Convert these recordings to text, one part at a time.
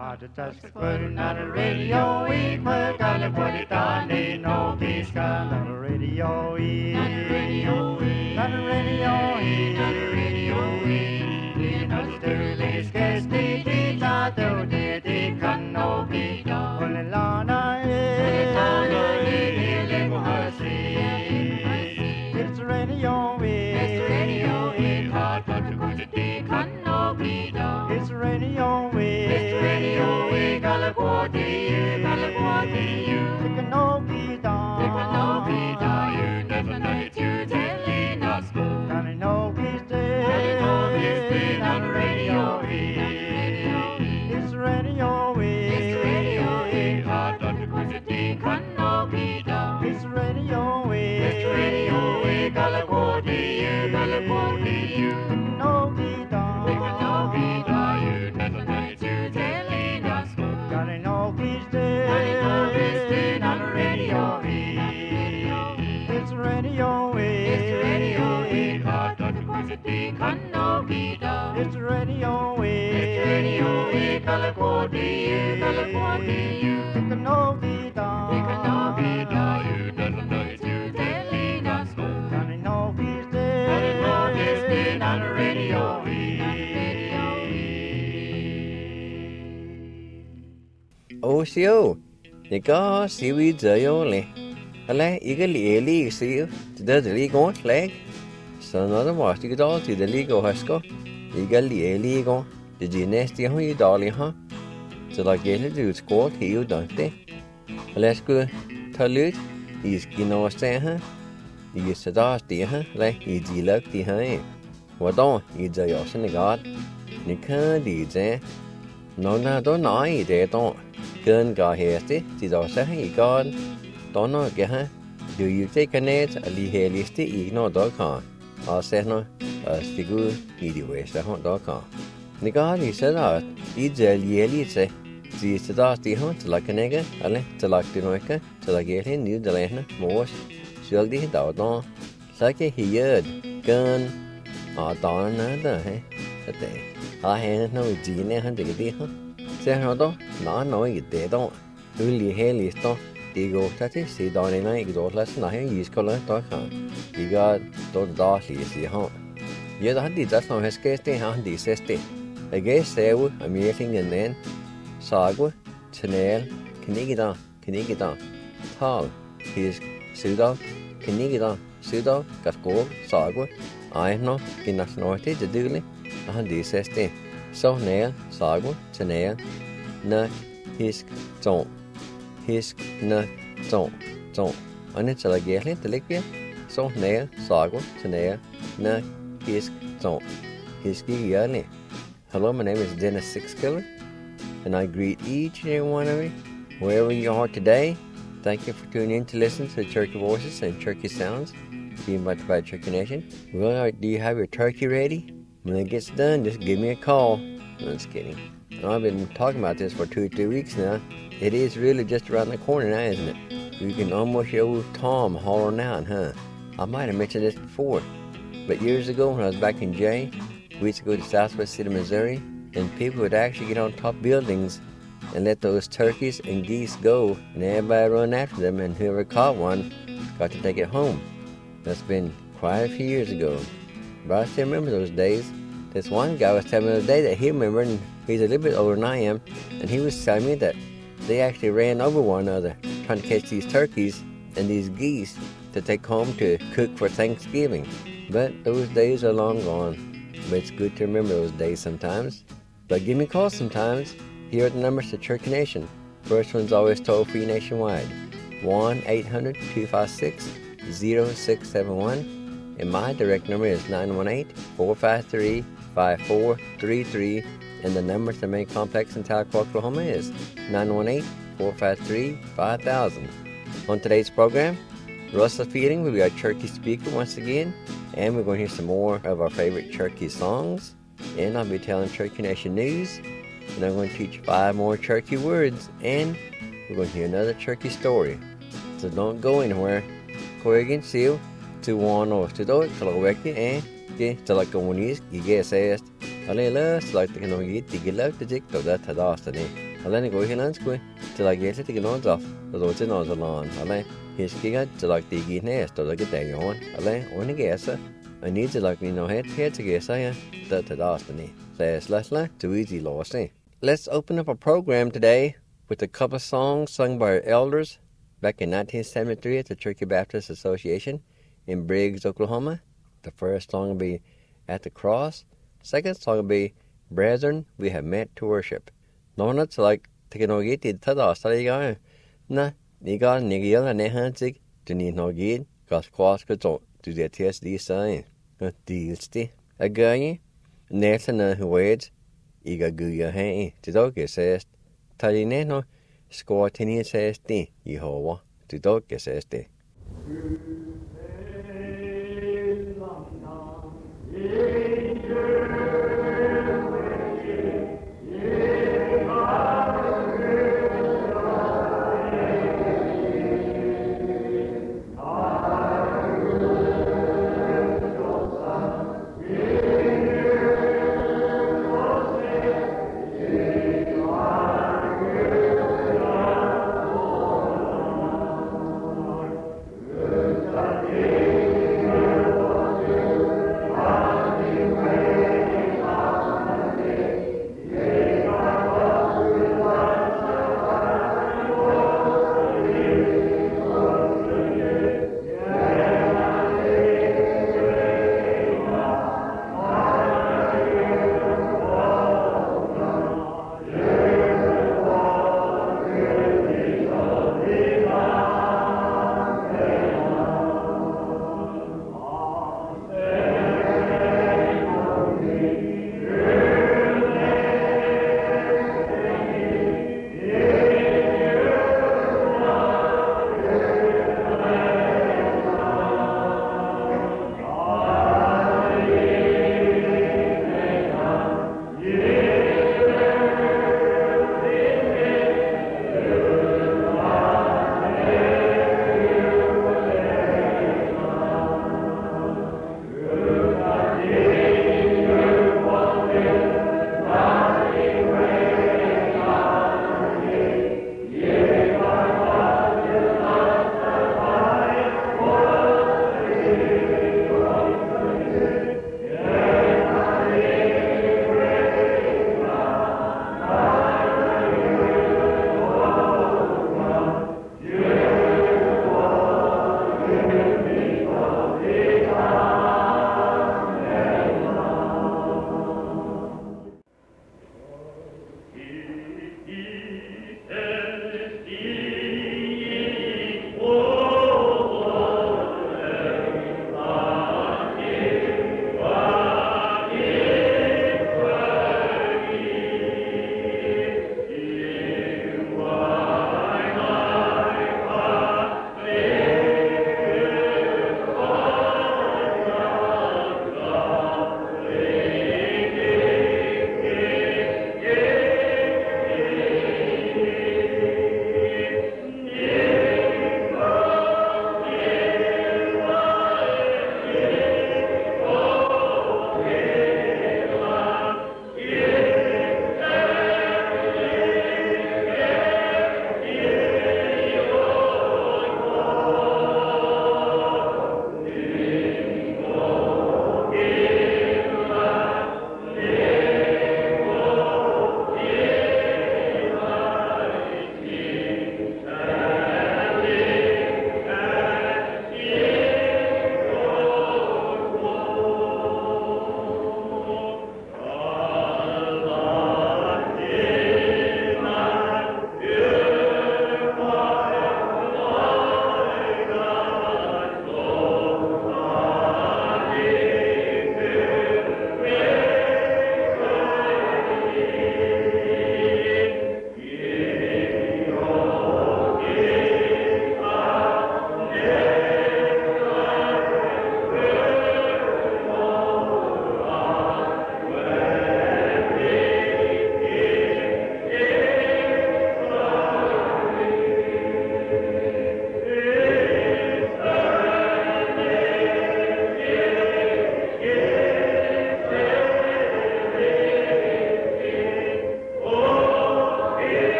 Just putting on the radio, we put on the body down, no peace come on the radio, on the radio, on the radio, on the radio, you know the dirty scarce the tato the can no be done. On the lana, it's the radio, it's the radio, hot but the good can no be done. It's the radio, it's the radio, California, you. It can no be done. It can no be done. You never know it. You telling us. Can it no be dead? Can it no be dead on the radio? It's the radio, it's the radio, hot but the good can no be done. It's the radio, it's the radio, California, you. It can no be done. It can no be done. You never know it. You telling us. Got it no peace day. Got it no peace day on the radio. It's the radio. It's the radio. Hot on the city can no be done. It's the radio. It's the radio. California, you. It can no be done. It can no be done. You never know it. You telling us. Got it no peace day. Got it no peace day on the radio. Ô siêu, thì có siêu ý trời ô lệ, lấy ý cái lì siêu, thì đó là lì con lấy, sau đó nó bảo cái đó thì là lì con hết có, ý cái lì con, thì chỉ nên tiếng hơi ý đó lì ha, cho là cái này thì có thiếu đó thế, lấy cái thằng lưỡi, ý cái nó sẽ ha, ý sẽ đó tiếng ha, lấy ý gì lớp thì hay, và đó ý trời ở trên cái này khá đi chứ, nó là đó nói thế đó. Cơn gà hết thì đó sẽ hay con đó nó cái ha do you take a net a li he list ý nó đó cả ở sẽ nó thì cứ đi về sẽ họ đó cả nếu có thì sẽ là ý giờ li sẽ thì sẽ đó thì họ là cái này cái ale là cái nói cái là cái này nếu là nó mua sửa đi đó đó sẽ cái hiện cơn ở đó nó đó hay thế hay nó gì này hắn thì cái gì hết sẽ nó đó nó nói cái thế đó cứ li he list đó thì go ta thì sẽ đó này cái đó là nó hay gì có là đó cả thì cái đó thì họ giờ đó thì just nó hết cái thế họ thì sẽ cái sẽ amazing and then sagu channel cái đó thal thì sự đó cái đó sự đó các cô sagu ai nó cái nói thế thì được đấy họ thì sẽ so nè sagu channel na hisk zong na zong anh ấy là ghé lên từ lịch viết so nè sagu channel na hisk zong hisk ghé lên. Hello, my name is Dennis Sixkiller, and I greet each and every one of you, wherever you are today. Thank you for tuning in to listen to Turkey Voices and Turkey Sounds, being brought by Turkey Nation. Well, do you have your turkey ready? When it gets done, just give me a call. No, just kidding. I've been talking about this for 2 or 3 weeks now. It is really just around the corner now, isn't it? You can almost hear old Tom hollering out, huh? I might have mentioned this before, but years ago when I was back in Jay, we used to go to Southwest City, Missouri, and people would actually get on top buildings and let those turkeys and geese go, and everybody run after them, and whoever caught one got to take it home. That's been quite a few years ago, but I still remember those days. This one guy was telling me the other day that he remembered, and he's a little bit older than I am, and he was telling me that they actually ran over one another trying to catch these turkeys and these geese to take home to cook for Thanksgiving. But those days are long gone. But it's good to remember those days sometimes. But give me a call sometimes. Here are the numbers to Turkey Nation. First one's always toll-free nationwide. 1-800-256-0671. And my direct number is 918-453-5433. And the number to main complex in Tahlequah, Oklahoma is 918-453-5000. On today's program, Russell Fielding will be our turkey speaker once again, and we're going to hear some more of our favorite turkey songs, and I'll be telling Turkey Nation news, and I'm going to teach 5 more turkey words, and we're going to hear another turkey story. So don't go anywhere. Koyagin Seal to one or to do it, Kalaweki, and to like a one is, you guess, Alayla, like the Kanogi, the Gilak, the Dick, or that Tadastani. Alene go hilan squid, till I get it to get on off, the road in on the lawn. Ale, his giga to like the gate nest or like a day on. Ale, only guess. I need to like me no head to guess I that the destiny. Says Leslie, too easy lost. Let's open up a program today with a couple of songs sung by our elders back in 1973 at the Cherokee Baptist Association in Briggs, Oklahoma. The first song will be At the Cross. Second song will be Brethren, We Have Met to Worship. No, it's like taking no gate to the study guy. Na, you got Nigel and Nehanzig to need no gate, because cross could to the TSD sign. Not dealsty. A guy, Nathan who waits, Iga Guya Hay, to dog says, Talineno, score 10 years says, Yehovah, to dog says,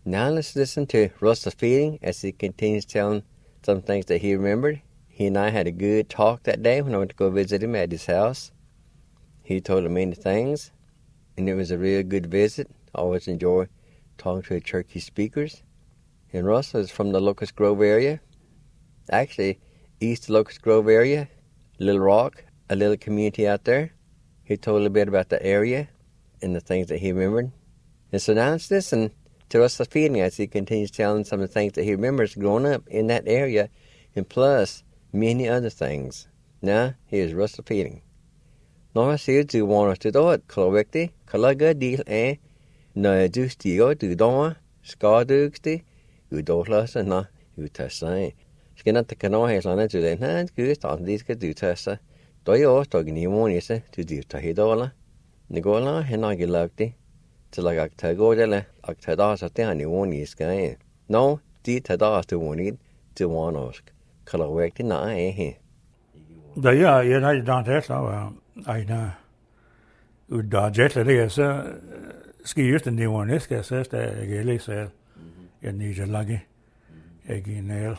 Now let's listen to Russell Fielding as he continues telling some things that he remembered. He and I had a good talk that day when I went to go visit him at his house. He told me many things, and it was a real good visit. I always enjoy talking to the Cherokee speakers. And Russell is from the Locust Grove area. Actually, east of Locust Grove area, Little Rock, a little community out there. He told a little bit about the area and the things that he remembered. And so now let's listen to Russell Fielding as he continues telling some of the things that he remembers growing up in that area, and plus many other things. Now, here's Russell Fielding. Nó xíu từ vòng từ đó, khẩu vẹt đi, khẩu gỡ đi, nơi du stigo từ đó, ska du sti, đó là sao nó, thật sai. Cái nó cái nó hay là nó từ đây, nó cứ tạm đi cái từ thật sa, tối ở tối cái nhiều món gì sa, từ từ thay đó là, nếu có là hay nói cái lạc đi, chỉ là cái thay go đấy là, cái thay đó sao tiếng nhiều món gì cái, nó đi thay đó từ món gì, từ món nào, khẩu vẹt đi nãy hè. Đấy là hiện nay đang thế sao ai na đã chết rồi så skal just den nivån skal så det gælder så jeg nije lagi eginel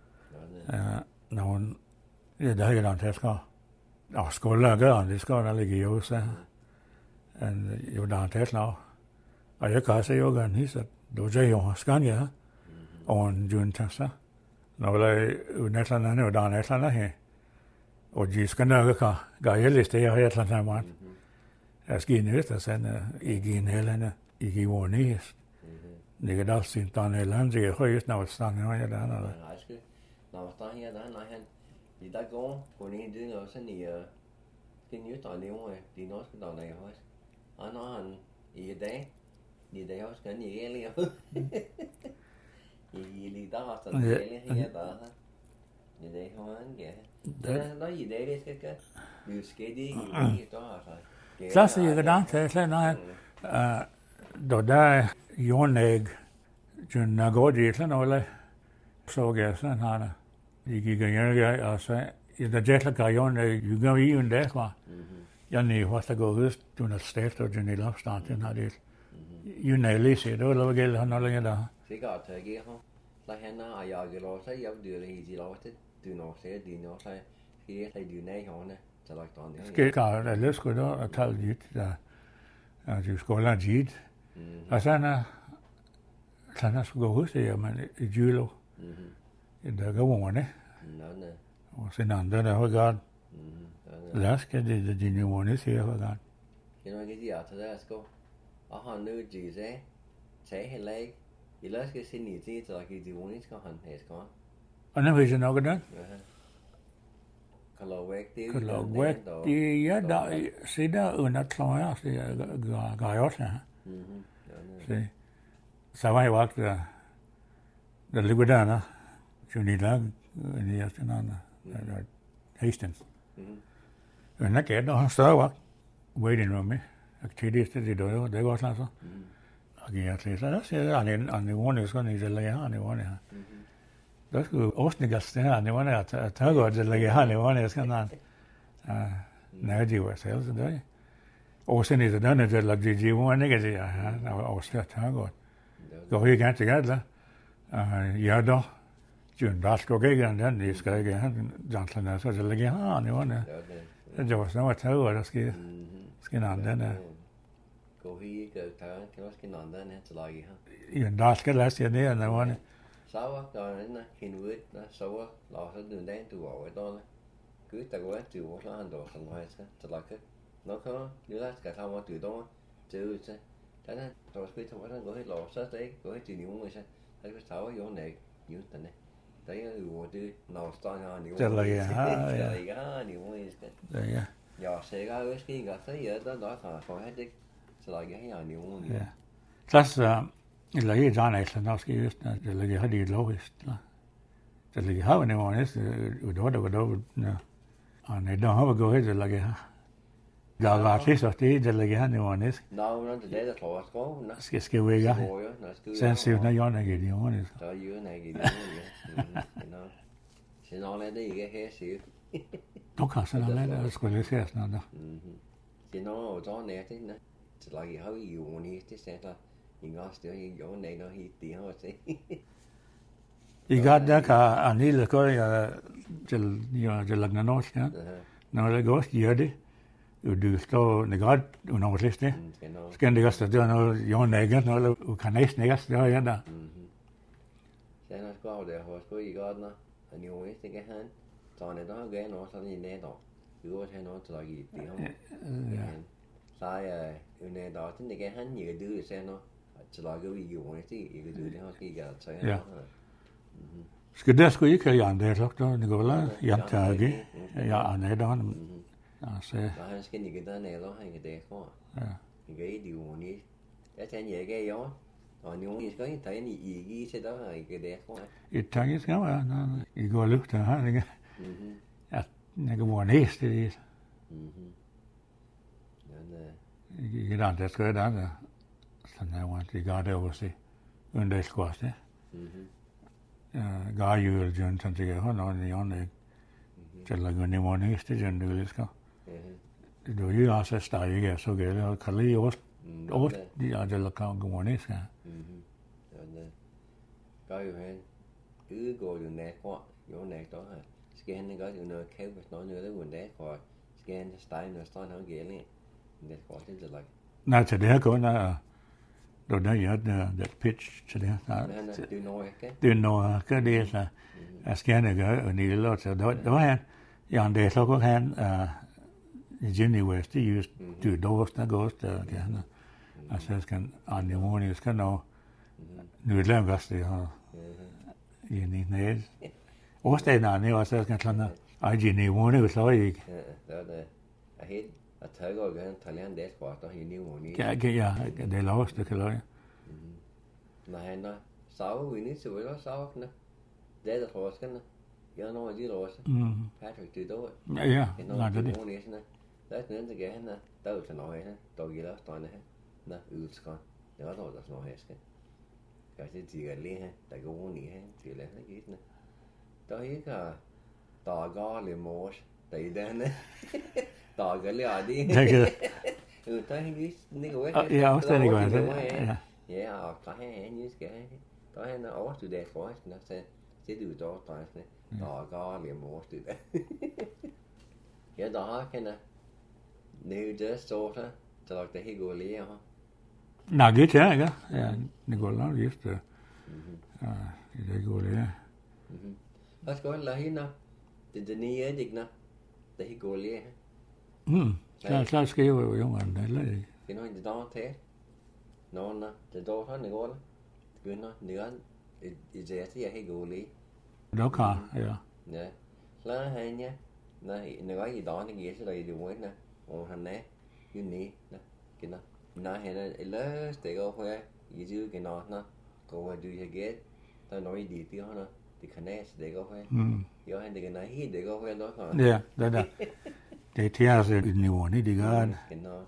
når det der er der skal og skoler gør det skal der ligge jo så en jo der er nå og jeg kan se jo gan hisse du jo jo skal ja og jun tassa når der netland er der netland her og de skal nok gøre det jeg har sådan meget jeg skal næste sådan ikke en helene ikke vågnes det kan også sin der land det højst når stand når jeg der når stand her der når han i der går på en det noget sådan i cái nhớ tỏi nếu mà thì nó cái tỏi này thôi nó han i det også kan i egentlig i lige der sådan det her der det har han ja nó gì det cái biểu cái đi đó rồi klasse jeg der til så når då der joneg jun nagodi så når la så jeg så han gik jeg altså i der jetla gajon jo i en dag var jeg nej hvad der går ud du når sted og den opstand den har det jo nej lige det var gæld han når der sikkert tage her la han er jeg lå så jeg dyr i de lå det du når ser de når så det er de nej håne så lagt on det skal der lidt skulle der at tale lidt der du skulle lade dit og så han skulle gå hos det men i julo der går man og så andre der har godt lad os det de nye måneder siger har godt cái nói cái gì à thật ra sko ở họ nữ chỉ sẽ hay lấy thì lỡ cái xin nghỉ gì rồi cái gì muốn ít có hẳn hết có anh em phải nói cái đó kalau wek thì ya đã sẽ đã ở nát thôi á sẽ gài nè sẽ sao vậy vác ra the Liquidana Junila ni ya sana Hastings and that get no so waiting room me activities to do they got so again at least that's and the one is going to lay on the one das go osnigas der ne one at tago de lay on the one is going now do ourselves today og sen is done det lag de one ikke det ja og skal tago go here get together ja da Jun Dasko gegen den de skal ikke han jantlen så det ligger han det var det var så meget tago der skal han den gå her gå der kan også kan andre den til lage her Jun Dasko lad sig det der var så var der en kinud så var lå så den den du var der cứ ta går til hvor så han der som har til lage nó có như là cả thao từ đó từ så cái này rồi khi thằng nó går hết lò så đấy går hết từ nhiều người sao thấy cái sáu vô này như thế này đấy là vừa từ nào start ha nhiều det ligger ha nhiều người đấy ja se ga cái ga thấy giờ đó thằng phải hết đấy så là cái nhiều người das illa i jana isla skal just det ligger hadi lowest det ligger har en one is udo and don't have a go ahead like ga så det ligger han one is no det der tror jeg skal vi ga sensitive na jona ge de one is så jo nej ge no så når det ikke her sig du kan så der skulle se sådan der det når så nært det så like how you want it det så I gas det I jo nej no hit det har sig. I got der kan anil ko ya til lagna norsk ja. Når det går gjør det. Du står negat under liste. Skal det gasta det no jo negat no kan næsten negat det ja da. Sen har skrevet det hos på I gadna. Han jo ikke det han. Så han der gav no så I ned då. Du har han noget til I det har. Sai ned då til det han nhiều đưa sen no. Til lage vi jo ikke I kan det har skal gøre så ja. Skal der skulle ikke have andre så då det går la ja tage. Ja ned då. Så han skal ikke der ned då han kan det for. Ja. Det er jo ikke. Jeg tænker jeg gav jo. Og nu I skal ikke tage ind I til der ikke det for. I tænker skal ja. I går luft der har ikke. Ja, det går næst det. I kan der skal der. Sådan der var det gør det også. Under skås det. Gør jo jo sådan det har noget i ånden. Til at gå ned mod næste den det skal. Det er jo også stadig så gælder og kan lige også de er der kan gå ned skal. Gør jo han udgår jo nat for jo nat der skal han godt jo noget kæve hvis noget der går nat for skal han stein og strand han gælder det går det til like. Nej til det her går der der jeg der pitch til det her. Det når ikke. Det når kan det så jeg skal han gøre og det lå så der var han ja det så går han Jenny West de used to doors der går der gerne. Altså skal anemone skal nå nu det laver det har i ned. Årstaden er også skal sådan anemone så ikke. Ja det er helt at tage og gerne talent det sport der i anemone. Ja det er lov det kan lade. Når han der så vi ikke så vel så kan det der forskerne. Jeg når de også. Patrick det dog. Ja nej det. Der er noget der gerne der er sådan noget her. Der giver der står her. Nå, udskåret. Det var dog der sådan noget her skal. Jeg siger de kan lige her. Der går rundt i her til at lade gitte. Der er ikke der går lidt mors. Der er denne. Der går lidt af det. Der er ikke det går ikke. Ja, også det går altså. Ja. Ja, og der er han jo skal. Der er han overstuderet forresten og så det du der drejsne. Der går lidt mors det der. Ja, der har kan nu det står så der det helt går lige her. Nej, det er ikke. Ja, det går langt just det. Ja, det går lige. Hvad skal jeg lade hende? Det er nye edigner. Det helt går lige. Så skal jeg jo jungen eller ikke. Det er noget det der til. Nå, det der sådan det går der. Begynder det i det jeg helt går lige. Det kan, ja. Ja. Lad han ja. Nej, når jeg i dag det giver sig der i det ord og han er jo ned. Kender. Nej, han er ellers det går for I det kan nå går du jeg get. Der når I det har det kan næs det går for. Jo han det kan helt det går for nok. Ja, det der. Det til altså et niveau i det gør. Kender.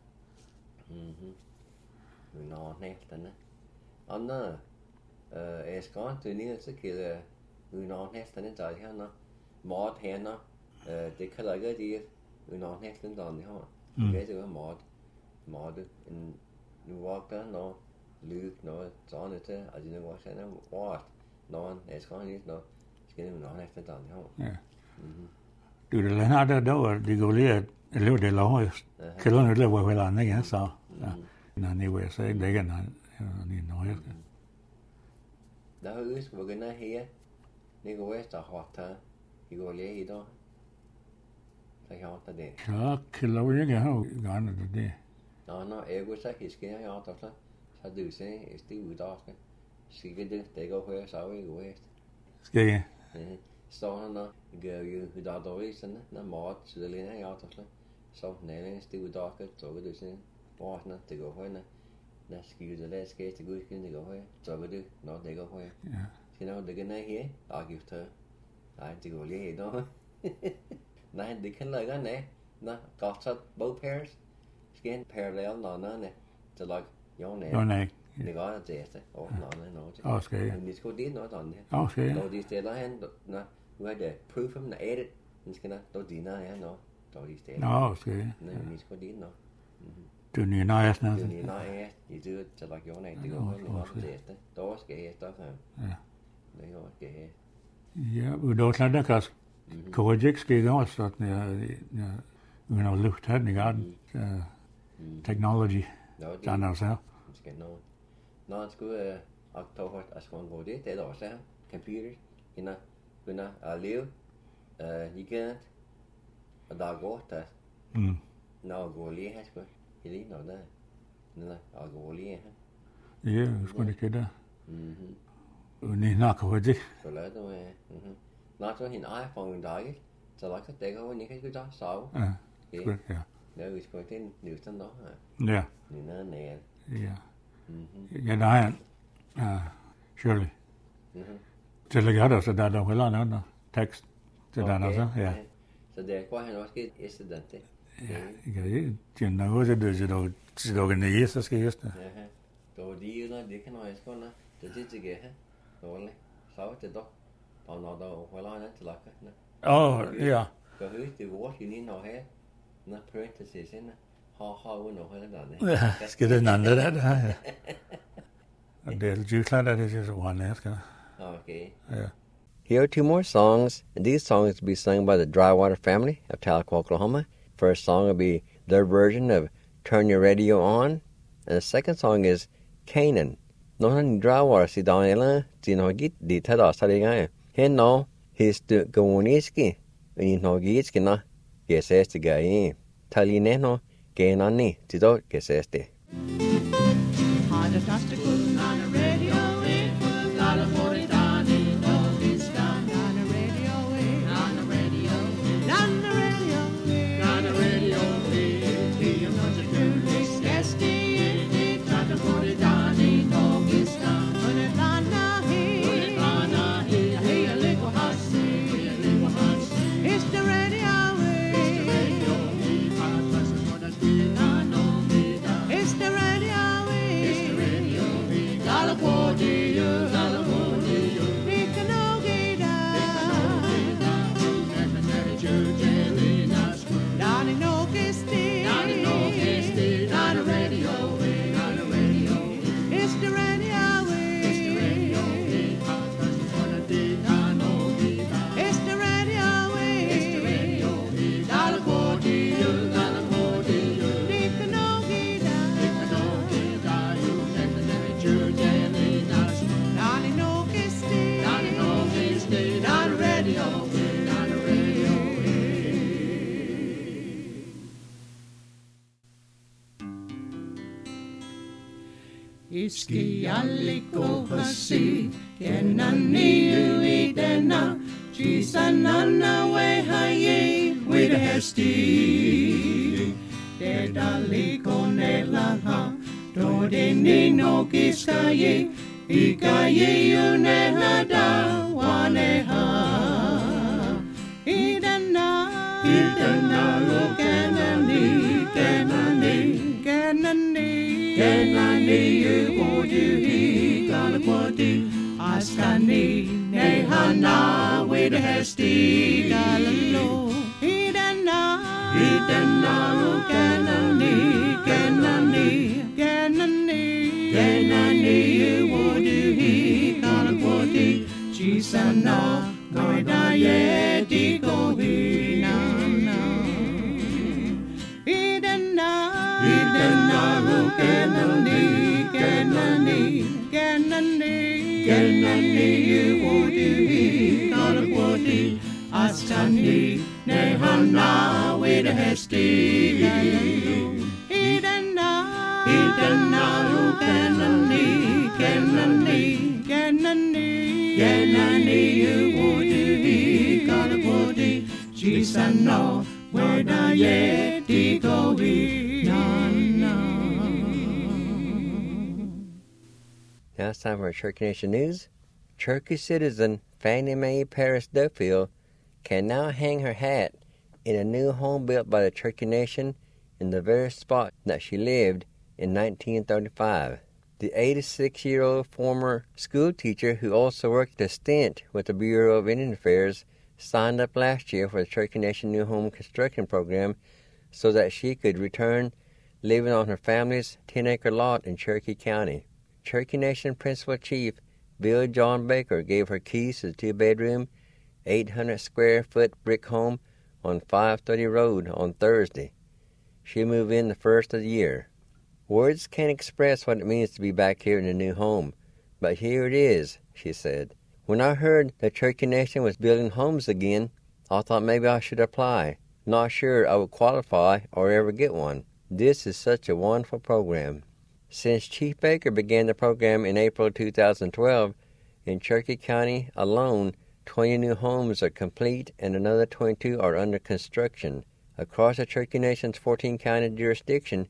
Nå, næsten. Andre jeg skal til ned så kan nå næsten det der her mat her det kan der ikke det nå næsten der det har. Det er mat en nu walker no lyk noget sådan til altså det var sådan noget når jeg skal lige nå skal det nå næsten der det har. Ja. Du det har der var det går lige at lave det lov. Kan du ikke lave vel andet igen så. Når ni vil sige det igen ni nøje. Der er jo skal begynde her. Det går vest og hårdt her. Det går lige i dag. Så jeg har det. Ja, kan lov ikke have gerne det. Nå, jeg går så hisker jeg har det så du ser det ud der skal. Skal det går højere så vi går vest. Skal jeg? Så når gør jo der er sådan når mat så det lige jeg har det så næsten det ud der skal så du se. Hvor det går højere. Når skal du lade skal det gå ikke det går højere. Så vil du når det går højere. Ja. Skal når det kan her afgifter. Nej, det går lige i dag. Nej, det kan lade godt nej. Nå, godt så both pairs. Skal en parallel nå til like jo nej. Det går det efter. Nå. Okay. Men det skal det noget andet. Okay. Når de stiller hen, nå, nu er det proof of the edit. Den skal der dine her nå. Der de stiller. Nå, okay. Nej, vi skal det nå. Du nye nøjes Du næsten. ni nej, I do til like your name. Det går med mig til det. Då skal jeg stå her. Ja. Det går skal jeg. Ja, og då slädde jag kanske. Korrekt ska jag också så att när jag luft här i garden. Technology. Nå, det Sådan er så. skal nå. Når han skulle oktober, at skulle gå det er også her. Computer, kunne at leve. Weekend. Og der går der. Når går lige her skulle. I lige når der. Når går lige her. Ja, skulle det kida. Og ni nok korrekt. Så lad det være. Når så hin iPhone en dag, så lagt det går ni kan gå der så. Ja. Ja. Det er jo sgu til Newton da. Ja. Ni ned. Ja. Ja, der er Shirley. Til at gøre det, så der er heller noget tekst til den også. Ja. Så det går han også et student. Ja, jeg kan jo også det er jo så skal jeg det. Ja. Så de jo det kan også gå. Det til her. Dårligt. Så det dog. Og når der heller andet til lagt. Ja. Så hører det går i når her. Når parentheses ind. Har under heller der. Ja, skal den andre der. Ja. Og det er Jutland, det er så one skal. Okay. Ja. Here are two more songs, and these songs will be sung by the Drywater family of Tahlequah, Oklahoma. First song will be their version of Turn Your Radio On, and the second song is Canaan. Nohan Drywater si Daniela, Zinogit, di Tada Sariga. Hen no, his to Gawoniski, in Nogitskina, Gesestiga, Talineno, Gainani, Tido, Gesesti. Hard as not to go on the radio, it was not a 40 down in Pakistan. On the radio, on the radio, on the radio, on the radio, he was a foolish nasty, it not a 40 down in Pakistan. On it Lana, he a little hussy, it's the radio, it's the radio. Iski alliko hasi, kenani ui dena, chisanana we haye, we the hesti. Dedaliko nelaha, dodeni no kiskaye, ikaye unehada waneha. Idena lo kenani, kenani uoduhi galakwadi, askani nehana with hesti galalo. Idena lo kenani uoduhi galakwadi, chisana goidaye dikohi na. Kenani uoduhi galakwadi, askani nehana with hesti galalo. Idena lo kenani uoduhi galakwadi, chisana goidaye dikohi na. Now it's time for Cherokee Nation News. Cherokee citizen Fannie Mae Paris Duffield can now hang her hat in a new home built by the Cherokee Nation in the very spot that she lived in 1935. The 86-year-old former school teacher who also worked a stint with the Bureau of Indian Affairs signed up last year for the Cherokee Nation New Home Construction Program so that she could return living on her family's 10-acre lot in Cherokee County. Cherokee Nation Principal Chief Bill John Baker gave her keys to the 2-bedroom, 800-square-foot brick home on 530 Road on Thursday. She'll move in the first of the year. Words can't express what it means to be back here in a new home, but here it is, she said. When I heard the Cherokee Nation was building homes again, I thought maybe I should apply. Not sure I would qualify or ever get one. This is such a wonderful program. Since Chief Baker began the program in April 2012, in Cherokee County alone, 20 new homes are complete and another 22 are under construction. Across the Cherokee Nation's 14-county jurisdiction,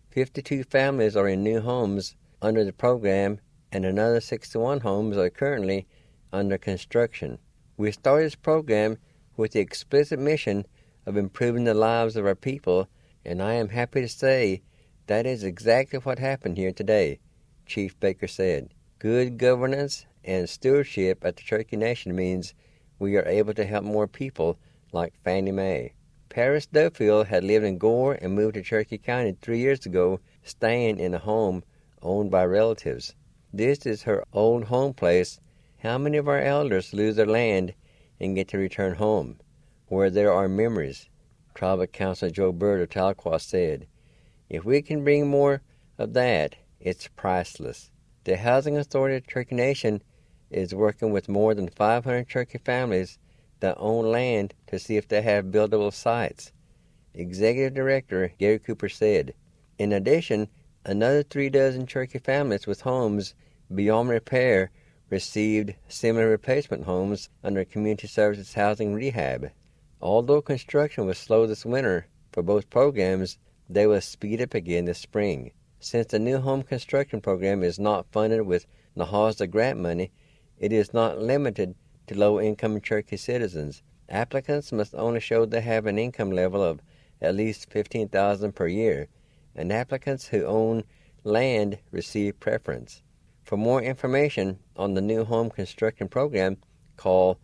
52 families are in new homes under the program, and another 61 homes are currently under construction. We started this program with the explicit mission of improving the lives of our people, and I am happy to say that is exactly what happened here today, Chief Baker said. Good governance and stewardship at the Cherokee Nation means we are able to help more people like Fannie Mae. Paris Duffield had lived in Gore and moved to Cherokee County 3 years ago, staying in a home owned by relatives. This is her old home place. How many of our elders lose their land and get to return home, where there are memories? Tribal Councilor Joe Bird of Tahlequah said, if we can bring more of that, it's priceless. The Housing Authority of Cherokee Nation is working with more than 500 Cherokee families that own land to see if they have buildable sites. Executive Director Gary Cooper said, in addition, another 36 Cherokee families with homes beyond repair received similar replacement homes under Community Services Housing Rehab. Although construction was slow this winter for both programs, they will speed up again this spring. Since the new home construction program is not funded with NAHASDA grant money, it is not limited to low-income Cherokee citizens. Applicants must only show they have an income level of at least $15,000 per year, and applicants who own land receive preference. For more information on the new home construction program, call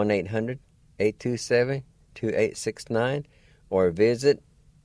1-800-827-2869 or visit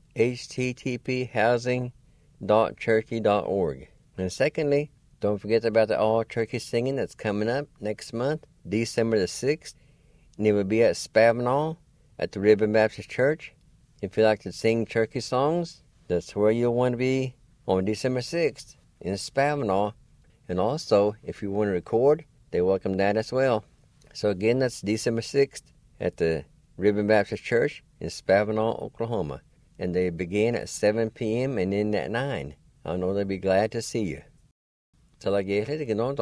http://housing.cherokee.org. And secondly, don't forget about the all-Cherokee singing that's coming up next month, December the 6th, and it will be at Spavinaw at the Ribbon Baptist Church. If you like to sing Cherokee songs, that's where you'll want to be on December 6th in Spavinaw. And also, if you want to record, they welcome that as well. So again, that's December 6th at the Ribbon Baptist Church in Spavinaw, Oklahoma. And they begin at 7 p.m. and end at 9. I know they'll be glad to see you. Till I get it, log.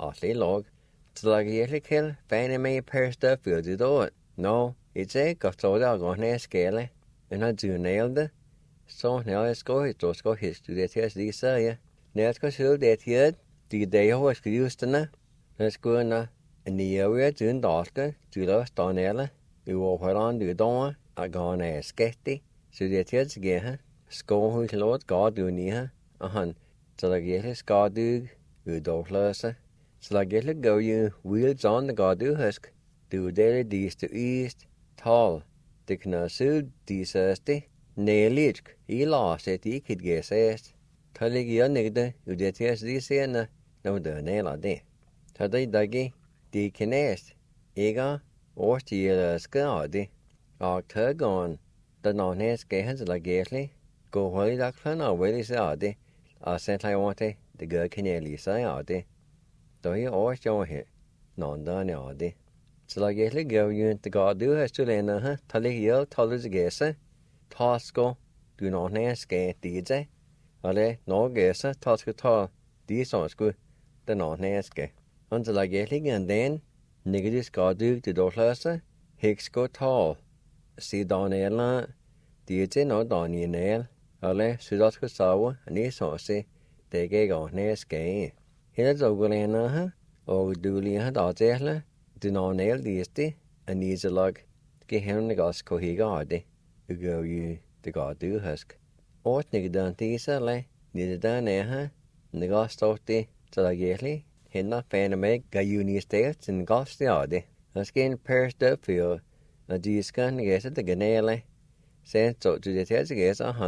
Till I get it, Fannie Mae Paris Duffield did it. No, it's a got all the going to scale. And I do nailed it. So now let's go history that has these say. Now let's go show that here. The day I was used to na. Let's go na. And the area doing darker, to the stonella. You walk around the door. I gone a sketty. So that here's again. School who's Lord God do near. Till I get his God do. You don't listen. Till I get to go you wheels on the God do husk. Do daily deeds to east. Tall. The knasu disasti. Nailisk. He lost it. He could guess asked. Till I get nigga. You did here's this here. No, the nail on day. Today, Duggy, the canast, Ega, or steal scaldy. Or tug on the non has gains like gately. Go holy duckland or willy sardy. Or sent I want the girl canally say ardy. Though he always join it. Non done ardy. So I get go you the god do has to lena, Tully yell, tollers guesser. Tosco, do not has gay DJ. Ole, no guesser, Tosco tall. These songs good. The non naske. Until I get and then, Niggardis got do to Dorlasa, Hicks go tall. See Donella, DJ no Donny nail, Ole, Sudosco sour, and these saucy, they gag on naske. Here's Ogolena, or Dulia Dodgella, do not nail these, and needs a lug, get him the gosco he gardy, you go you the god do husk. Or Nigdan Tisa, neither done eh, and the ghost of the Talagetly, he not Fannie Mae got uni states and ghost the oddy. I skin Paris Duffield, a Giscan guess at the Ganele. Sent so to the Tess guess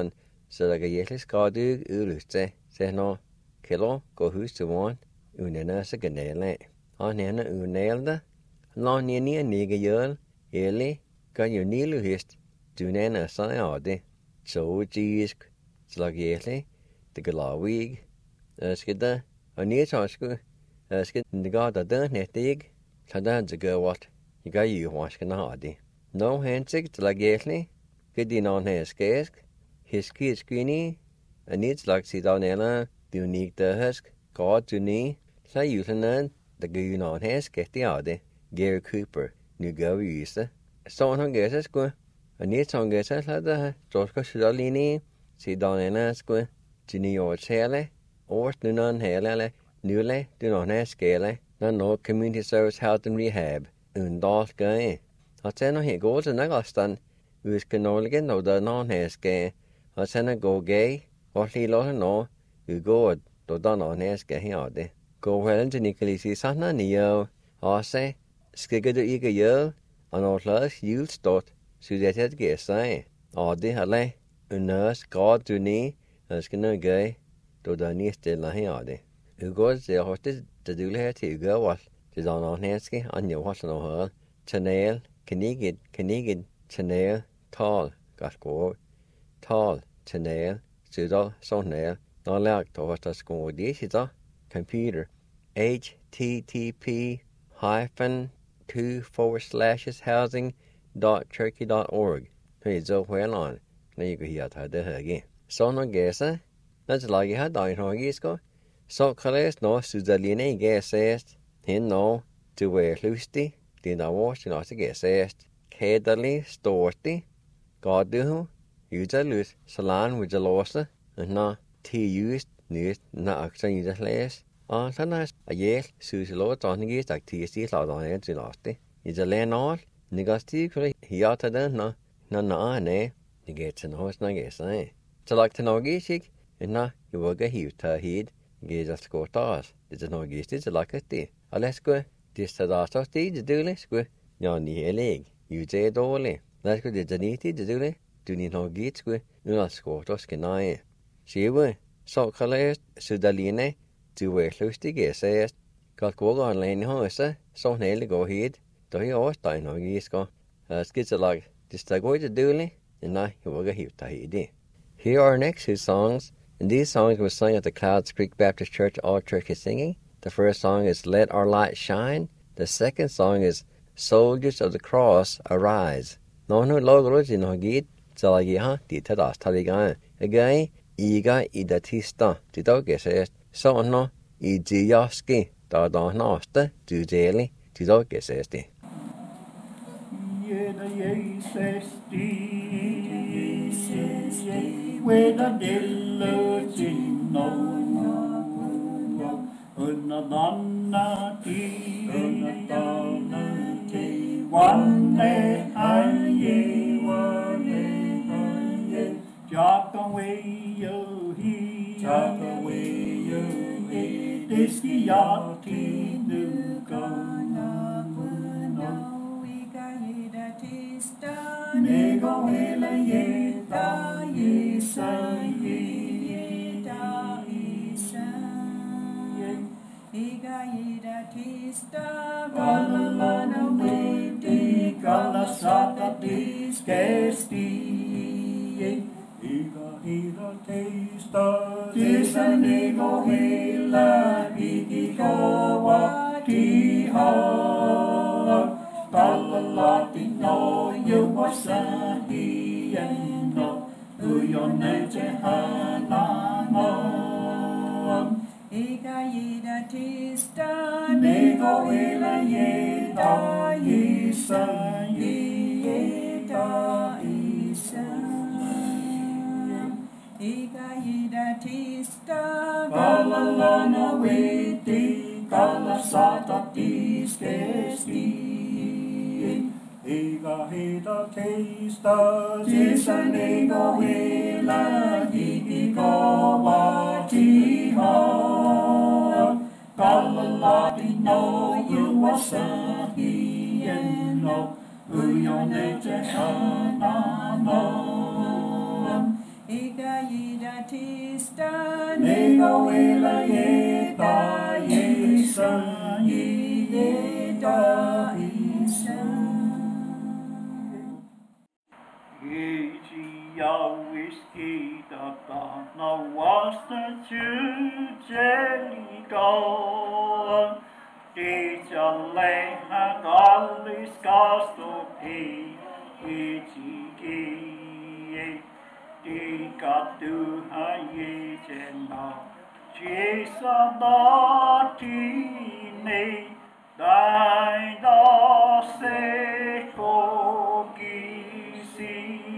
så der kan jæsles skadug udlyste, så nå, kilo gå hus til vand, uden så kanale. Og nærmere unælde, nå nærmere nige jøl, eller kan jo niluhist, du nærmere sig af det. Så gisk, slag jæsle, det kan lave vig, skal der, og nærtarsku, skal det gå der den nættig, så der det gør what, jeg kan jo huske af det. Nå hensigt slag jæsle, kan de nogen her skæsk, hiski skyni, og nyt slag sit af nærmere, det unik der husk, godt du ni, så julen der gør jo nogen her skæft af det. Gary Cooper, nu gør vi vise. Så han gør sig sgu, og nyt han gør sig så der, så skal jeg lige sit af nærmere sgu, til 9 år tale, års nu nogen hele, nule, du nogen her skæle, når nå Community Service Health and Rehab, undal gør. Og så når han går til næggestand, vi skal nå lige nå der nogen her skæle, og så når går gay, og lige lade nå, vi går, der nogen her skæle her det. Gå vel til Nikolisi sådan niyo, og så skal du ikke gøre, og når slags julestort, så det er det sig. Og det har lagt, unders grad du ni, og skal nå gøre, der ni stiller her det. Du går til at hoste, det du her til at gøre hvad, det der nogen her skal, og jeg har sådan noget. Tanel, kanigit, tanel, tal, gaskår, tal, tanel, sydal, sonel, når lagt og hoste skår det sitter, computer. http://housing.turkey.org. Det er så højland, når jeg går her til det her igen. Så når gæser, når jeg lager her døgnhårgisker, så kan jeg nå sydalene gæsest, hen nå til være lustig, det er vores til også gæsest. Kæderlig, stortig, gårdøhu, yderløs, så langt vi til låse, når til just nyt, når aksen yderlæs. Og så når jeg synes lov at dronning i aktivitet lader til laste. I det land all, negativ for her til den når nej, det gør til noget når jeg siger. Så lagt til noget gik, når jeg våger hive til hit, gør det skort os. Det er noget gik til lagt det. Og lad os gå, det er så det dårligt sgu. Ja, ni heller. Jo det er dårligt. Lad os gå det det dårligt. Du ni noget gik sgu, nu er skort os skal nej. Siger så kan jeg sydalene. Du er lustig gæsest. Godt gå online i huset, så han hele går hit. Der er også der nok i skal. Skidselag, det står godt til dølig, and nej, jeg våger hive dig i det. Here are our next two songs, and these songs were sung at the Clouds Creek Baptist Church All Turkey Singing. The first song is Let Our Light Shine. The second song is Soldiers of the Cross Arise. Når nu lager du noget gitt, så lager jeg det til deres taligang. Again, iga i det tista, det dog gæsest. Så nå, i det jaske, der næste, du dele, det dog gæsest det. Jeda Jesus weda dilla cinno unna ti wanne aye jakawe yo hi iskiyati nukana Nego hela yeta isa Iga ida tista Galalana witi Galasata diskesti Iga ida tista Tisa nego hela Iki kawa tiha Talalati no yuwasahi eno Uyone jehana no Iga yida tista Nego ila yeda isa Yeda isa Iga yida tista Galalana witi Galasata diskesti Iga hita tista Tisa nego hila Iga tiha Kalalati no yuwasahi eno Uyone jehana no Iga Batista Nego Ela Yeta Yesa Yeta Isa Yeji Yawis Kita Na Wasta Jeli Go Deja Leha Galis Gasto P Yeji Dika tu haye jena Jesa batine Dai da se kogisi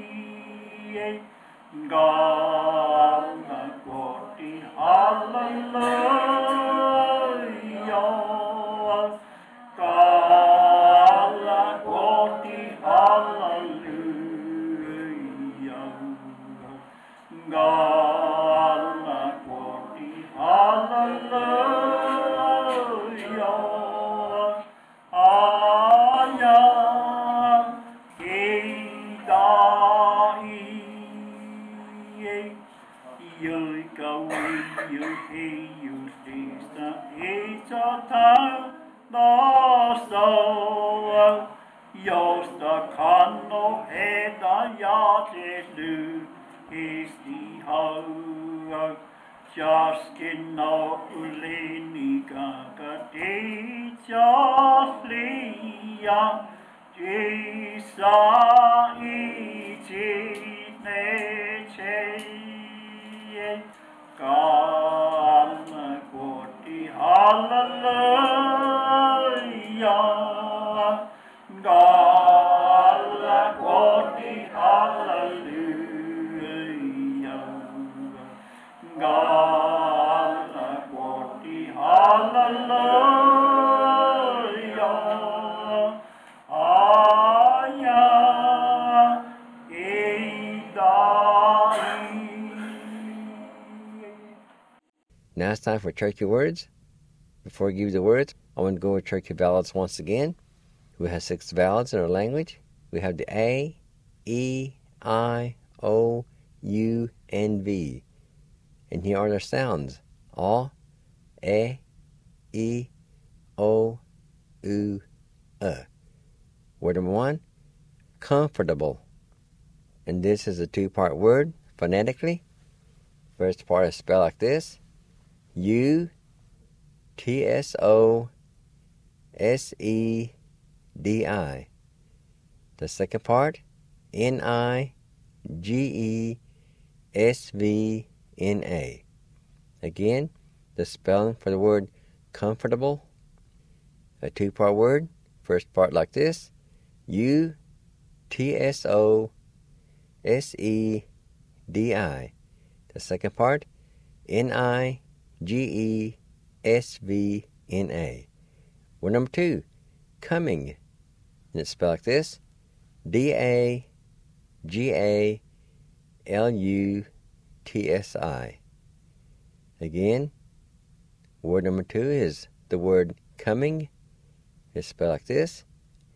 Gana koti hallelujah Gala koti hallelujah Gala koti hallelujah Aya Kedai Yui kawi yu he yu dista Echata Nasa Yosta kano heda yajesu Isti hau Jaskin no uleni gaga de jaslia Jisa ichi neche Gala koti hallelujah Gala koti hallelujah Gala koti hallelujah Aya Idai Now it's time for Cherokee words. Before I give you the words, I want to go over Cherokee vowels once again. We have 6 vowels in our language. We have the A, E, I, O, U, and V. And here are their sounds. A, E, O, U, Word number 1, comfortable. And this is a 2-part word, phonetically. First part is spelled like this. U-T-S-O-S-E-D-I. The second part, N-I-G-E-S-V-N-A. Again, the spelling for the word comfortable, a 2-part word. First part like this, U-T-S-O-S-E-D-I. The second part, N-I-G-E-S-V-N-A. Word number 2, coming. And it's spelled like this, D-A-G-A-L-U-T-S-I. Again, word number 2 is the word coming. It's spelled like this,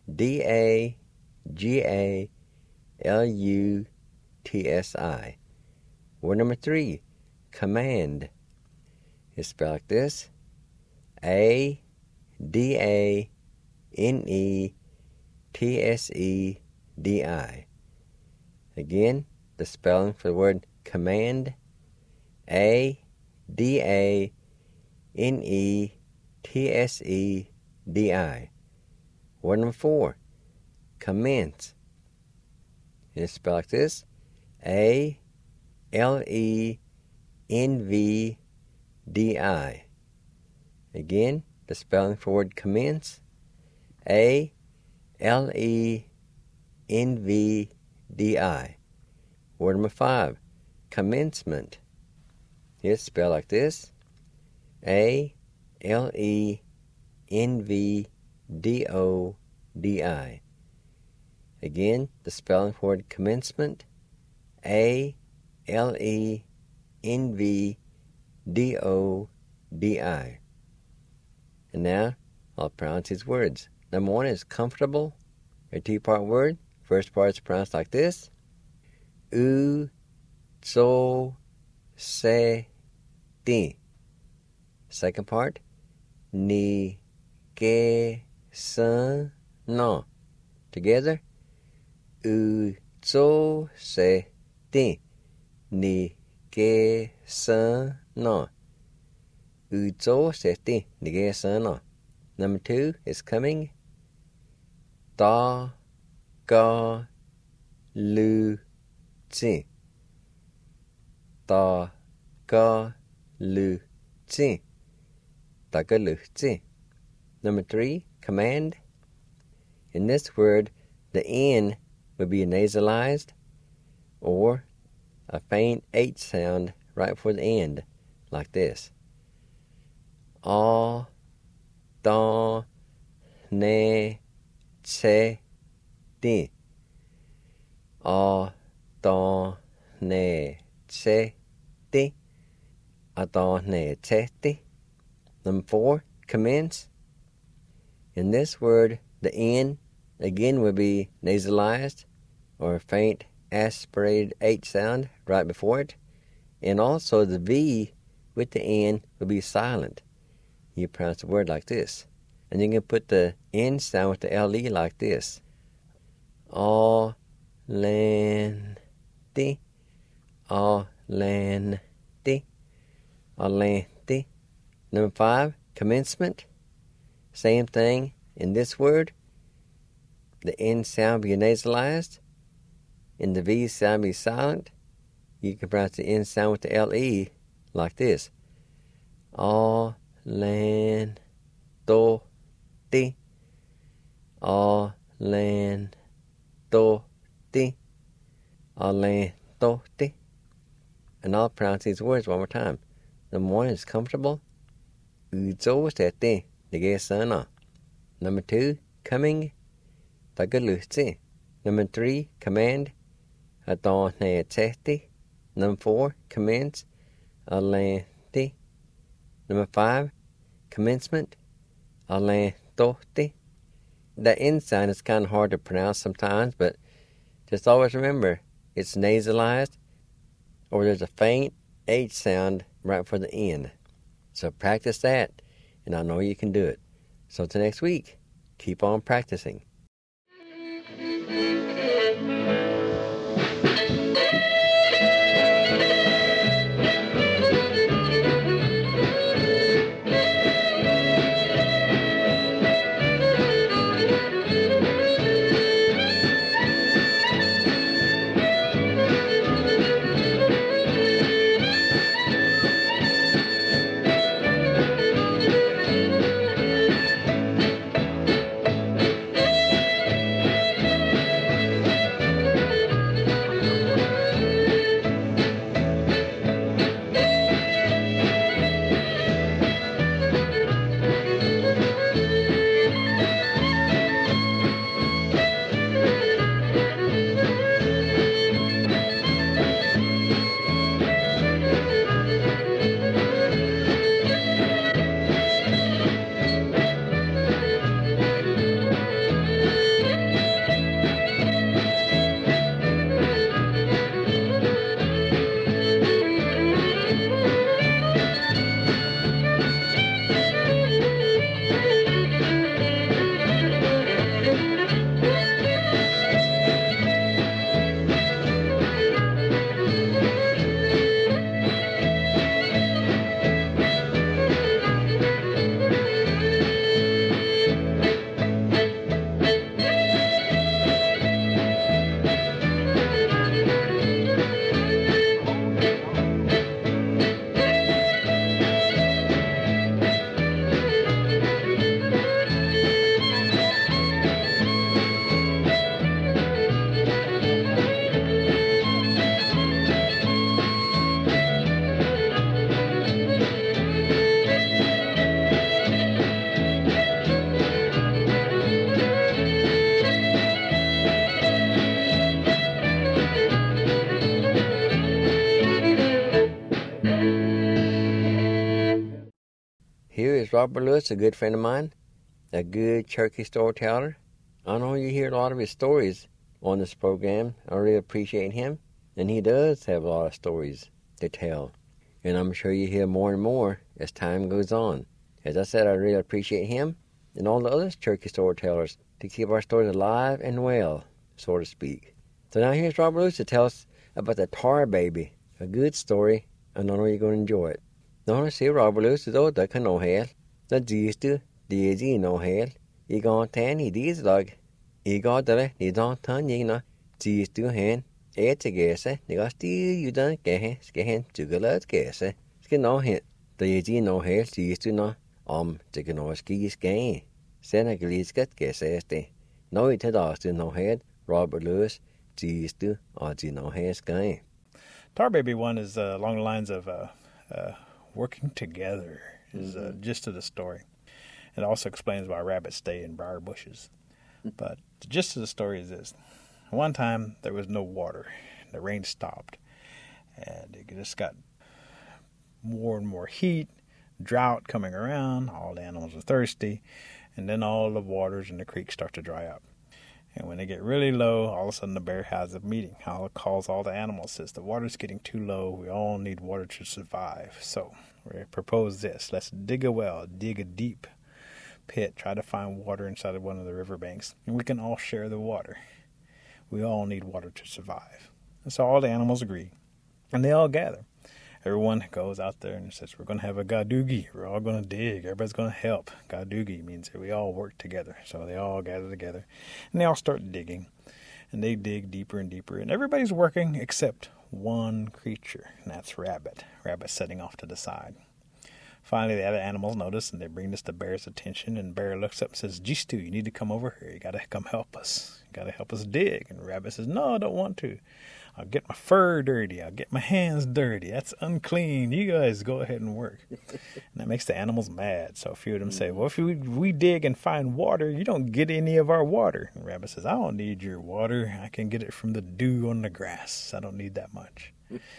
D-A-G-A-L-U-T-S-I. Word number 3, command. It's spelled like this, A-D-A-N-E-T-S-E-D-I. Again, the spelling for the word command, A-D-A-N-E-T-S-E-D-I. Word number 4, commence. It's spelled like this, A-L-E-N-V-D-I. Again, the spelling for word commence, A-L-E-N-V-D-I. Word number 5, commencement. It's spelled like this, A-L-E-N-V-D-O-D-I. Again, the spelling for word commencement, A-L-E-N-V-D-O-D-I. And now, I'll pronounce these words. Number 1 is comfortable, a 2-part word. First part is pronounced like this, U-So-S-I. se ti. Second part, ni ke san no. Together, u zo se ti. Ni ke san no. U zo se ti. Ni ke san no. Number 2 is coming. Da ga lu ti. Da ga lu ti. Da ga lu ti. Number 3, command. In this word, the N would be nasalized or a faint H sound right before the end, like this. A, da, ne, che, ti. A, da, ne, che, ti. A, da, ne, che, ti. Number 4, commence. In this word, the N again would be nasalized or a faint aspirated H sound right before it. And also the V with the N would be silent. You pronounce the word like this. And you can put the N sound with the LE like this. A-lan-ti. A-lan-ti. A-lan-ti. Number 5, commencement. Same thing in this word. The N sound be nasalized and the V sound be silent. You can pronounce the N sound with the LE like this. A-lan-to-ti. A-lan-to-ti. A-lan-to-ti. And I'll pronounce these words one more time. Number 1 is comfortable. U-zo-se-ti. Number 2, coming. Number 3, command. Number 4, commence. Number 5, commencement. The N sound is kind of hard to pronounce sometimes, but just always remember it's nasalized or there's a faint H sound right before the N. So practice that, and I know you can do it. So till next week, keep on practicing. Here is Robert Lewis, a good friend of mine, a good Cherokee storyteller. I know you hear a lot of his stories on this program. I really appreciate him, and he does have a lot of stories to tell. and I'm sure you hear more and more as time goes on. As I said, I really appreciate him and all the other turkey storytellers to keep our stories alive and well, so to speak. So now here's Robert Lewis to tell us about the Tar Baby, a good story, and I know you're going to enjoy it. Now I see Robert Lewis is all the can no hell, the G2, the AG no hell, you got 10 he these log, you got the you don't turn you know, G2 hand, it's a guess, you got still you don't get to go out guess, skin no hit, the AG no hell, G2 no, to go no ski skin, send a glees get guess, no it had asked no head, Robert Lewis, G2, or G no hair sky. Tar Baby one is along the lines of working together is the gist of the story. It also explains why rabbits stay in briar bushes. But the gist of the story is this. One time there was no water. The rain stopped. And it just got more and more heat, drought coming around. All the animals are thirsty. And then all the waters in the creek start to dry up. And when they get really low, all of a sudden the bear has a meeting. It calls all the animals, says the water's getting too low. We all need water to survive. So we propose this. Let's dig a well, dig a deep pit, try to find water inside of one of the riverbanks. And we can all share the water. We all need water to survive. And so all the animals agree. And they all gather. Everyone goes out there and says, we're going to have a gadugi. We're all going to dig. Everybody's going to help. Gadugi means that we all work together. So they all gather together. And they all start digging. And they dig deeper and deeper. And everybody's working except one creature. And that's Rabbit. Rabbit's sitting off to the side. Finally, the other animals notice, and they bring this to Bear's attention. And Bear looks up and says, G2, you need to come over here. You got to come help us. You got to help us dig. And Rabbit says, no, I don't want to. I'll get my fur dirty. I'll get my hands dirty. That's unclean. You guys go ahead and work. And that makes the animals mad. So a few of them say, well, if we dig and find water, you don't get any of our water. And Rabbit says, I don't need your water. I can get it from the dew on the grass. I don't need that much.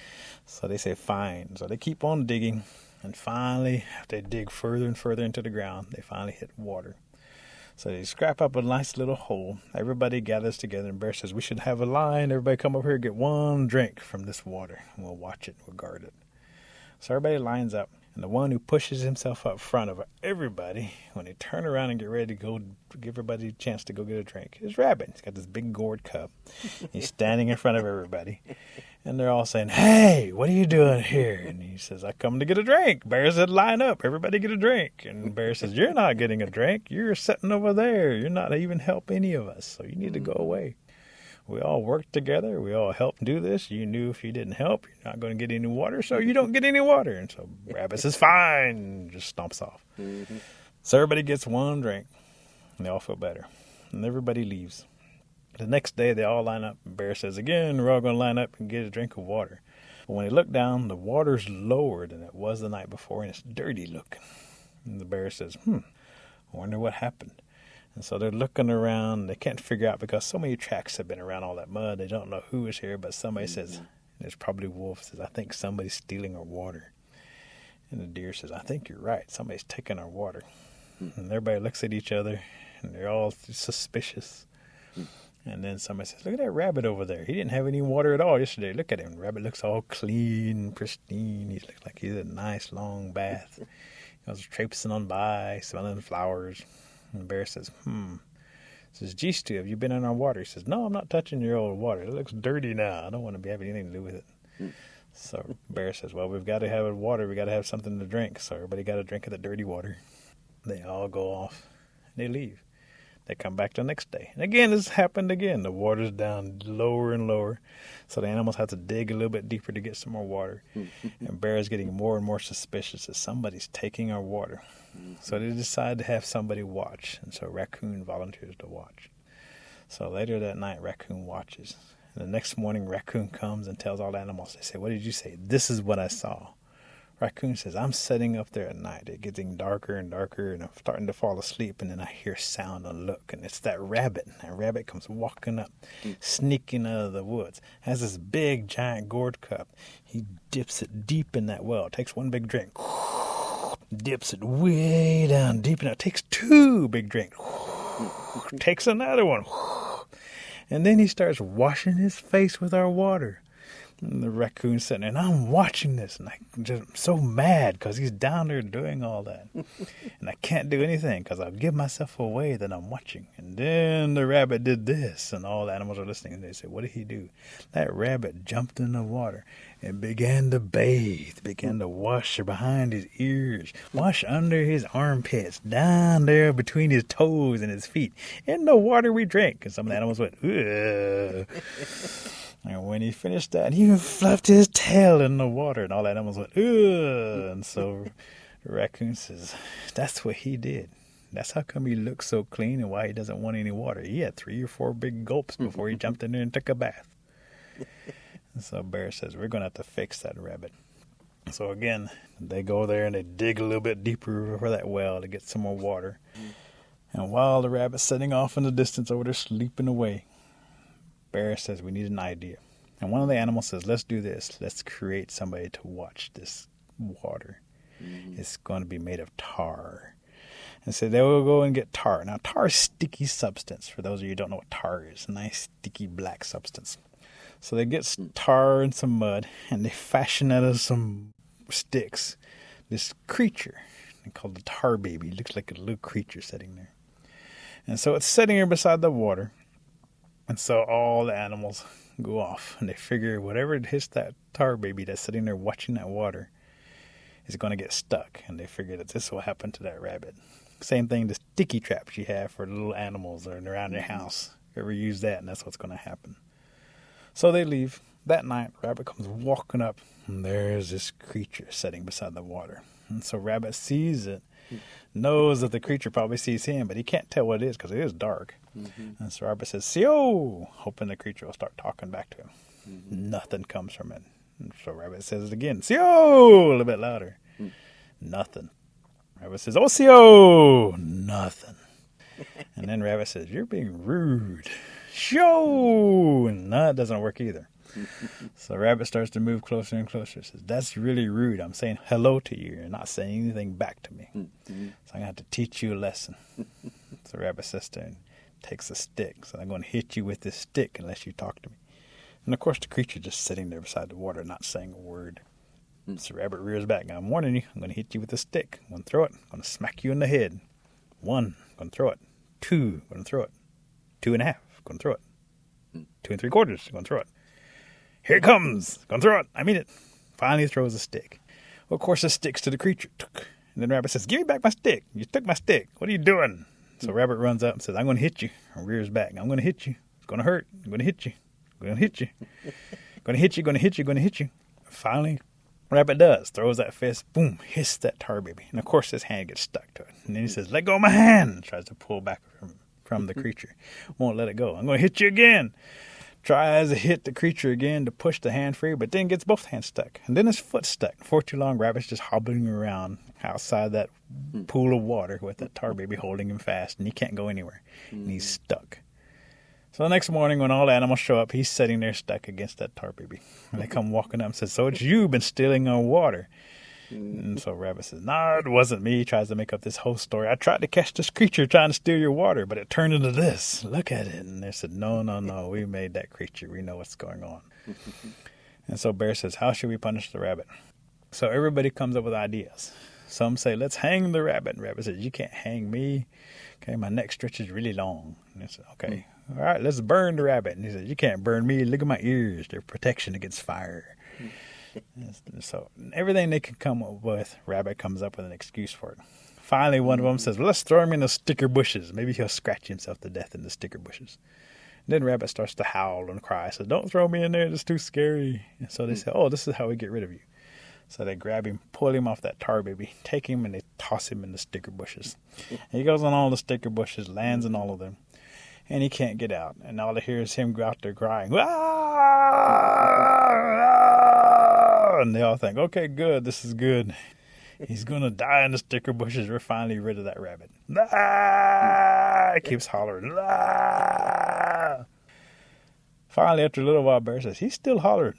So they say, fine. So they keep on digging. And finally, after they dig further and further into the ground, they finally hit water. So they scrap up a nice little hole. Everybody gathers together, and Bear says, we should have a line. Everybody come over here and get one drink from this water. And we'll watch it. We'll guard it. So everybody lines up. And the one who pushes himself up front of everybody, when they turn around and get ready to go give everybody a chance to go get a drink, is Rabbit. He's got this big gourd cup. He's standing in front of everybody. And they're all saying, hey, what are you doing here? And he says, I come to get a drink. Bear said, line up. Everybody get a drink. And Bear says, you're not getting a drink. You're sitting over there. You're not even help any of us. So you need to go away. We all work together. We all help do this. You knew if you didn't help, you're not going to get any water, so you don't get any water. And so Rabbit says, fine, and just stomps off. Mm-hmm. So everybody gets one drink, and they all feel better. And everybody leaves. The next day, they all line up, and Bear says, again, we're all going to line up and get a drink of water. But when they look down, the water's lower than it was the night before, and it's dirty looking. And the Bear says, I wonder what happened. And so they're looking around. They can't figure out because so many tracks have been around all that mud. They don't know who is here, but somebody says, there's probably Wolf says, I think somebody's stealing our water. And the Deer says, I think you're right. Somebody's taking our water. And everybody looks at each other, and they're all suspicious. And then somebody says, look at that Rabbit over there. He didn't have any water at all yesterday. Look at him. Rabbit looks all clean, pristine. He looks like he's a nice long bath. He was traipsing on by, smelling flowers. And Bear says, Says, G2, have you been in our water? He says, no, I'm not touching your old water. It looks dirty now. I don't want to be having anything to do with it. So Bear says, well, we've got to have water. We've got to have something to drink. So everybody got a drink of the dirty water. They all go off. And they leave. They come back the next day. And again, this happened again. The water's down lower and lower. So the animals have to dig a little bit deeper to get some more water. And Bear is getting more and more suspicious that somebody's taking our water. So they decide to have somebody watch. And so Raccoon volunteers to watch. So later that night, Raccoon watches. And the next morning, Raccoon comes and tells all the animals. They say, what did you say? This is what I saw. Raccoon says, I'm sitting up there at night. It's getting darker and darker, and I'm starting to fall asleep, and then I hear sound and look, and it's that Rabbit. That Rabbit comes walking up, sneaking out of the woods, has this big, giant gourd cup. He dips it deep in that well, takes one big drink, dips it way down deep enough, takes two big drinks, takes another one, and then he starts washing his face with our water. And the raccoon's sitting there, and I'm watching this, and I'm just so mad because he's down there doing all that. And I can't do anything because I'll give myself away that I'm watching. And then the rabbit did this, and all the animals are listening, and they say, what did he do? That rabbit jumped in the water and began to bathe, began to wash behind his ears, wash under his armpits, down there between his toes and his feet, in the water we drank. And some of the animals went, ugh. And when he finished that, he fluffed his tail in the water, and all the animals went, ugh. And so the raccoon says, that's what he did. That's how come he looks so clean and why he doesn't want any water. He had 3 or 4 big gulps before he jumped in there and took a bath. And so Bear says, we're going to have to fix that rabbit. So again, they go there and they dig a little bit deeper for that well to get some more water. And while the rabbit's sitting off in the distance over there sleeping away, Bear says, we need an idea. And one of the animals says, let's do this. Let's create somebody to watch this water. It's going to be made of tar. And so they will go and get tar. Now, tar is sticky substance. For those of you who don't know what tar is, nice, sticky, black substance. So they get tar and some mud, and they fashion out of some sticks this creature. They call it the tar baby. It looks like a little creature sitting there. And so it's sitting here beside the water. And so all the animals go off, and they figure whatever hits that tar baby that's sitting there watching that water is going to get stuck. And they figure that this will happen to that rabbit. Same thing, the sticky traps you have for little animals that are around your house. You ever use that, and that's what's going to happen. So they leave. That night, Rabbit comes walking up, and there's this creature sitting beside the water. And so Rabbit sees it, knows that the creature probably sees him, but he can't tell what it is because it is dark. And so Rabbit says, "Sio," hoping the creature will start talking back to him. Nothing comes from it. And so Rabbit says it again, "Sio," a little bit louder. Nothing. Rabbit says, "Oh, Sio," nothing. And then Rabbit says, "You're being rude." Show! No, it doesn't work either. So Rabbit starts to move closer and closer. Says, "That's really rude. I'm saying hello to you. You're not saying anything back to me. So I'm going to have to teach you a lesson." So Rabbit sits there and takes a stick. So I'm going to hit you with this stick unless you talk to me. And of course the creature just sitting there beside the water, not saying a word. So Rabbit rears back. "I'm warning you. I'm going to hit you with a stick. I'm going to throw it. I'm going to smack you in the head. 1, I'm going to throw it. 2, I'm going to throw it. 2.5, I'm going to throw it. 2 3/4, I'm going to throw it. Here it comes. Going to throw it. I mean it." Finally throws a stick. Well, of course, it sticks to the creature. And then Rabbit says, "Give me back my stick. You took my stick. What are you doing?" So Rabbit runs up and says, "I'm going to hit you." And rears back. "I'm going to hit you. It's going to hurt. I'm going to hit you. I'm going to hit you. Going to hit you. Going to hit you. Going to hit you." Finally, Rabbit does. Throws that fist. Boom. Hits that tar baby. And of course, his hand gets stuck to it. And then he says, "Let go of my hand." Tries to pull back from the creature. Won't let it go. "I'm going to hit you again." Tries to hit the creature again to push the hand free, but then gets both hands stuck. And then his foot stuck. For too long, Rabbit's just hobbling around outside that pool of water with that tar baby holding him fast, and he can't go anywhere. And he's stuck. So the next morning, when all the animals show up, he's sitting there stuck against that tar baby. And they come walking up and says, "So it's you been stealing our water." And so Rabbit says, "No, it wasn't me." He tries to make up this whole story. "I tried to catch this creature trying to steal your water, but it turned into this. Look at it." And they said, No, we made that creature. We know what's going on." And so Bear says, "How should we punish the rabbit?" So everybody comes up with ideas. Some say, "Let's hang the rabbit." And Rabbit says, "You can't hang me. Okay, my neck stretches really long." And they said, "Okay, all right, let's burn the rabbit." And he says, "You can't burn me. Look at my ears. They're protection against fire." So everything they can come up with, Rabbit comes up with an excuse for it. Finally, one of them says, "Well, let's throw him in the sticker bushes. Maybe he'll scratch himself to death in the sticker bushes." And then Rabbit starts to howl and cry. Says, "Don't throw me in there. It's too scary." And so they say, "Oh, this is how we get rid of you." So they grab him, pull him off that tar baby, take him, and they toss him in the sticker bushes. And he goes on all the sticker bushes, lands in all of them, and he can't get out. And all they hear is him go out there crying. And they all think, "Okay, good, this is good. He's going to die in the sticker bushes. We're finally rid of that rabbit." He keeps hollering. Finally, after a little while, Bear says, "He's still hollering."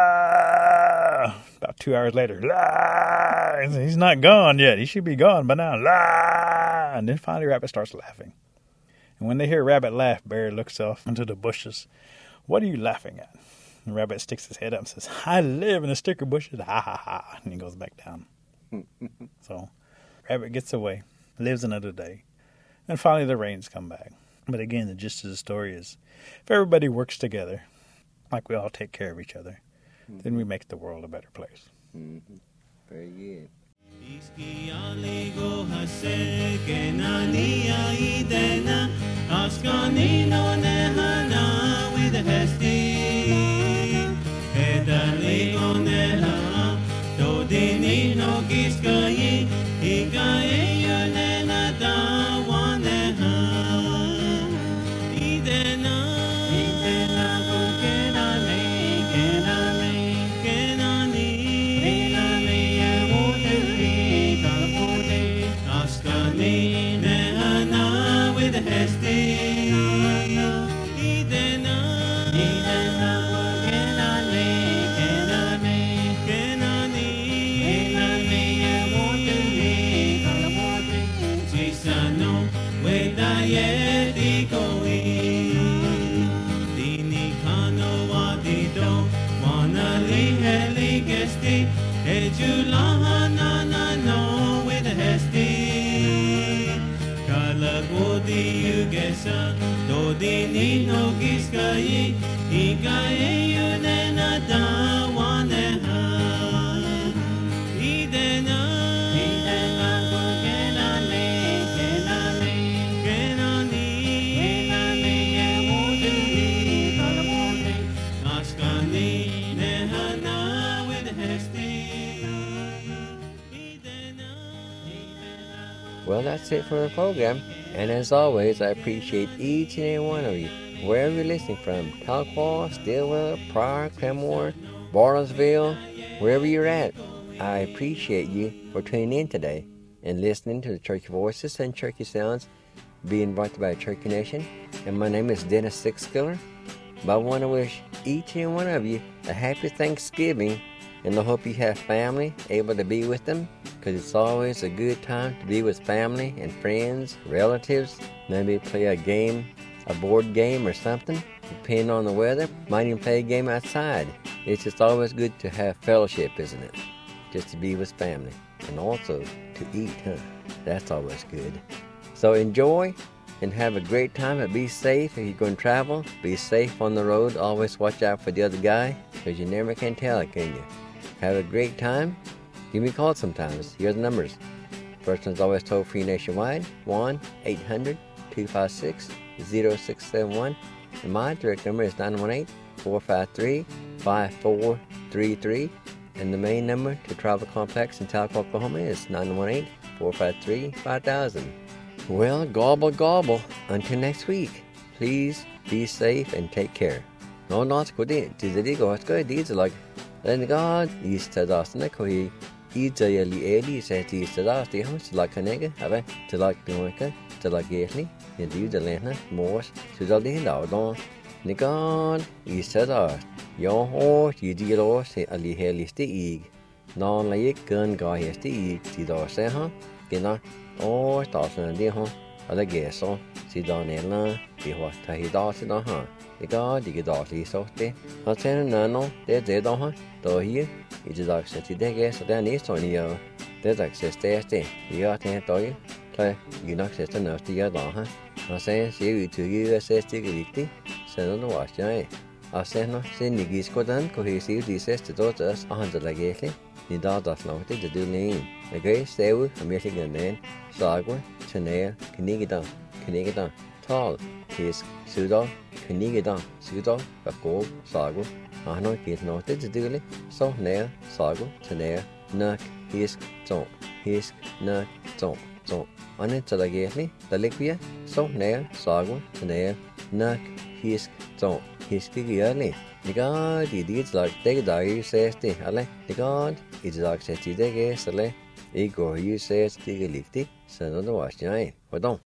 About 2 hours later, he's not gone yet. He should be gone by now. And then finally, Rabbit starts laughing. And when they hear Rabbit laugh, Bear looks off into the bushes. "What are you laughing at?" And the rabbit sticks his head up and says, I live in the sticker bushes. Ha, ha, ha. And he goes back down. So rabbit gets away, lives another day. And finally the rains come back. But again, the gist of the story is, if everybody works together, like we all take care of each other, then we make the world a better place. Very good. Well, that's it for the program. And as always, I appreciate each and every one of you, wherever you're listening from, Tahlequah, Stillwell, Pryor, Claremore, Bartlesville, wherever you're at. I appreciate you for tuning in today and listening to the Cherokee Voices and Cherokee Sounds being brought to you by Cherokee Nation. And my name is Dennis Sixskiller. But I want to wish each and every one of you a happy Thanksgiving, and I hope you have family able to be with them, because it's always a good time to be with family and friends, relatives. Maybe play a game, a board game or something, depending on the weather. Might even play a game outside. It's just always good to have fellowship, isn't it? Just to be with family, and also to eat, huh? That's always good. So enjoy and have a great time, and be safe if you're going to travel. Be safe on the road. Always watch out for the other guy, because you never can tell it, can you? Have a great time. Give me a call sometimes. Here are the numbers. First one's always toll-free nationwide, 1-800-256-0671. And my direct number is 918-453-5433. And the main number to Travel Complex in Tahlequah, Oklahoma is 918-453-5000. Well, gobble, gobble. Until next week, please be safe and take care. No, not good. It's good. These are like, and God, East Tadasana, Kohi, Ijayali Eli, said East Tadasti, how much like a nigga, have I to like Doinka, to like Gately, and do the Lena, Morse, to the land out on. Nigard, East Tadas, your horse, you deal or say Ali Hellis the Eag. Non like gun guy has the Eag, see the say, huh? Gina, or Dawson, dear, huh? Other guess on, see down there, be what he does it on, huh? The God, the Dawson, so they, I'll send a no, they're dead on her. Though here, it's a dog set to the guess of their needs on you. There's access there, you are ten to you. Play, you not access enough to your dog, huh? I'll say, see you to you, access to the send on the watch, yeah. I'll send no, send the geese go down, cohesive, the says to daughters, 100 like lately. The dog does not to do lean. The great stay with a Michigan man, Sagwa, Chanel, Kinigidan, Tall, his pseudo, Kinigidan, pseudo, a gold, Sagwa. I know get noted to do it, so nair, Sagwa, Chanel, Nuck, his, Zon, his, Nuck, Zon. On it to the gately, the liquia, so nair, Sagwa, Chanel, Nuck, his, Zon, his early. The God, he did like take the you says the Ale, the God, it's like said to the guest, Ale, Ego, you says, Tiggy Lichty, so no wash, Hold on.